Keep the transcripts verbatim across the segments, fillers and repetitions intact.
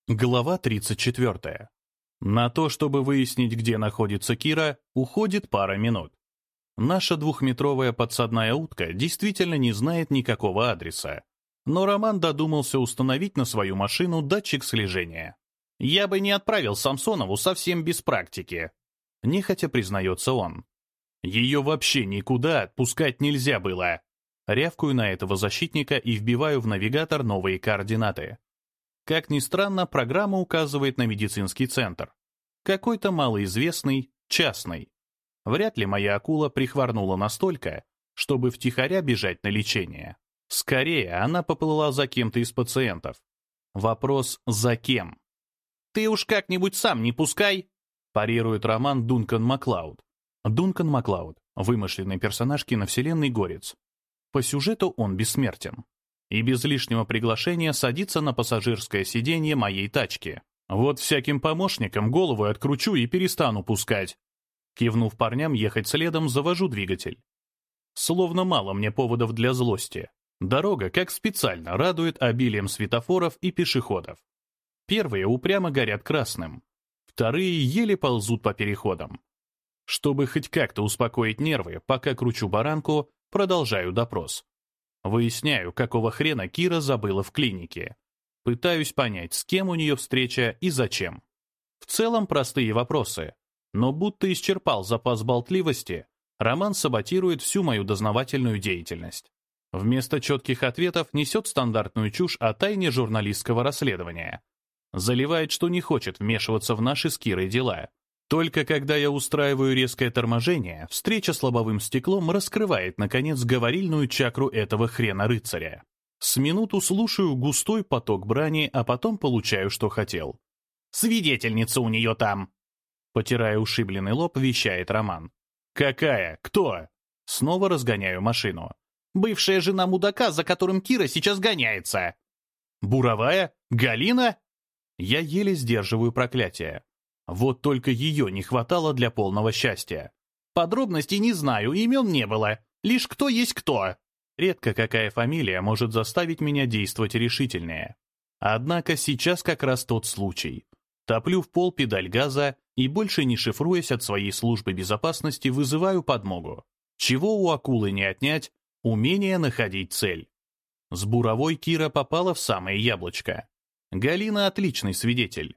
Глава тридцать четвёртая. На то, чтобы выяснить, где находится Кира, уходит пара минут. Наша двухметровая подсадная утка действительно не знает никакого адреса. Но Роман додумался установить на свою машину датчик слежения. «Я бы не отправил Самсонову совсем без практики», — нехотя признается он. «Ее вообще никуда отпускать нельзя было». Рявкую на этого защитника и вбиваю в навигатор новые координаты. Как ни странно, программа указывает на медицинский центр. Какой-то малоизвестный, частный. Вряд ли моя акула прихворнула настолько, чтобы втихаря бежать на лечение. Скорее, она поплыла за кем-то из пациентов. Вопрос «за кем?». «Ты уж как-нибудь сам не пускай», парирует роман Дункан Маклауд. Дункан Маклауд — вымышленный персонаж киновселенной «Горец». По сюжету он бессмертен. И без лишнего приглашения садится на пассажирское сиденье моей тачки. Вот всяким помощникам голову откручу и перестану пускать. Кивнув парням ехать следом, завожу двигатель. Словно мало мне поводов для злости. Дорога, как специально, радует обилием светофоров и пешеходов. Первые упрямо горят красным. Вторые еле ползут по переходам. Чтобы хоть как-то успокоить нервы, пока кручу баранку, продолжаю допрос. Выясняю, какого хрена Кира забыла в клинике. Пытаюсь понять, с кем у нее встреча и зачем. В целом простые вопросы, но будто исчерпал запас болтливости, Роман саботирует всю мою дознавательную деятельность. Вместо четких ответов несет стандартную чушь о тайне журналистского расследования. Заливает, что не хочет вмешиваться в наши с Кирой дела. Только когда я устраиваю резкое торможение, встреча с лобовым стеклом раскрывает, наконец, говорильную чакру этого хрена-рыцаря. С минуту слушаю густой поток брани, а потом получаю, что хотел. «Свидетельница у нее там!» Потирая ушибленный лоб, вещает Роман. «Какая? Кто?» Снова разгоняю машину. «Бывшая жена мудака, за которым Кира сейчас гоняется!» «Буровая? Галина?» Я еле сдерживаю проклятие. Вот только ее не хватало для полного счастья. Подробностей не знаю, имен не было. Лишь кто есть кто. Редко какая фамилия может заставить меня действовать решительнее. Однако сейчас как раз тот случай. Топлю в пол педаль газа и, больше не шифруясь от своей службы безопасности, вызываю подмогу. Чего у акулы не отнять, умение находить цель. С буровой Кира попала в самое яблочко. Галина отличный свидетель.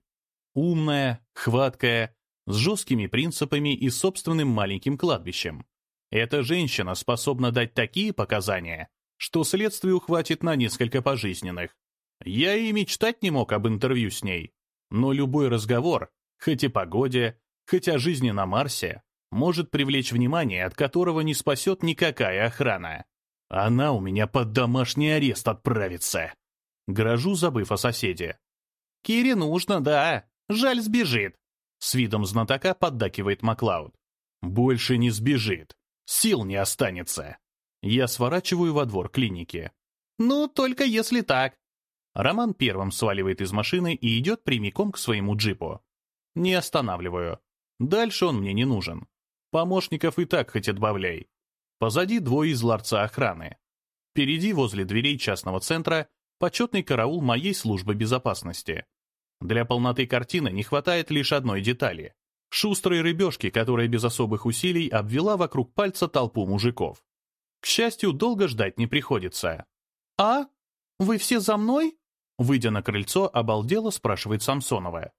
Умная, хваткая, с жесткими принципами и собственным маленьким кладбищем. Эта женщина способна дать такие показания, что следствию хватит на несколько пожизненных. Я и мечтать не мог об интервью с ней. Но любой разговор, хоть и погоде, хоть о жизни на Марсе, может привлечь внимание, от которого не спасет никакая охрана. Она у меня под домашний арест отправится. Грожу, забыв о соседе. «Кире нужно, да. Жаль, сбежит», — с видом знатока поддакивает Маклауд. «Больше не сбежит. Сил не останется». Я сворачиваю во двор клиники. «Ну, только если так». Роман первым сваливает из машины и идет прямиком к своему джипу. Не останавливаю. Дальше он мне не нужен. Помощников и так хоть отбавляй. Позади двое из ларца охраны. Впереди, возле дверей частного центра, почетный караул моей службы безопасности. Для полноты картины не хватает лишь одной детали. Шустрой рыбешки, которая без особых усилий обвела вокруг пальца толпу мужиков. К счастью, долго ждать не приходится. «А? Вы все за мной?» Выйдя на крыльцо, обалдело спрашивает Самсонова.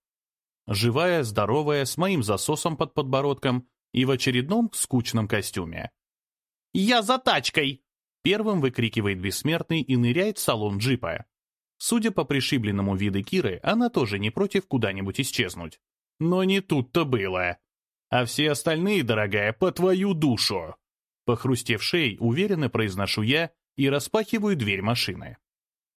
Живая, здоровая, с моим засосом под подбородком и в очередном скучном костюме. «Я за тачкой!» Первым выкрикивает бессмертный и ныряет в салон джипа. Судя по пришибленному виду Киры, она тоже не против куда-нибудь исчезнуть. Но не тут-то было. А все остальные, дорогая, по твою душу. Похрустев шеей, уверенно произношу я и распахиваю дверь машины.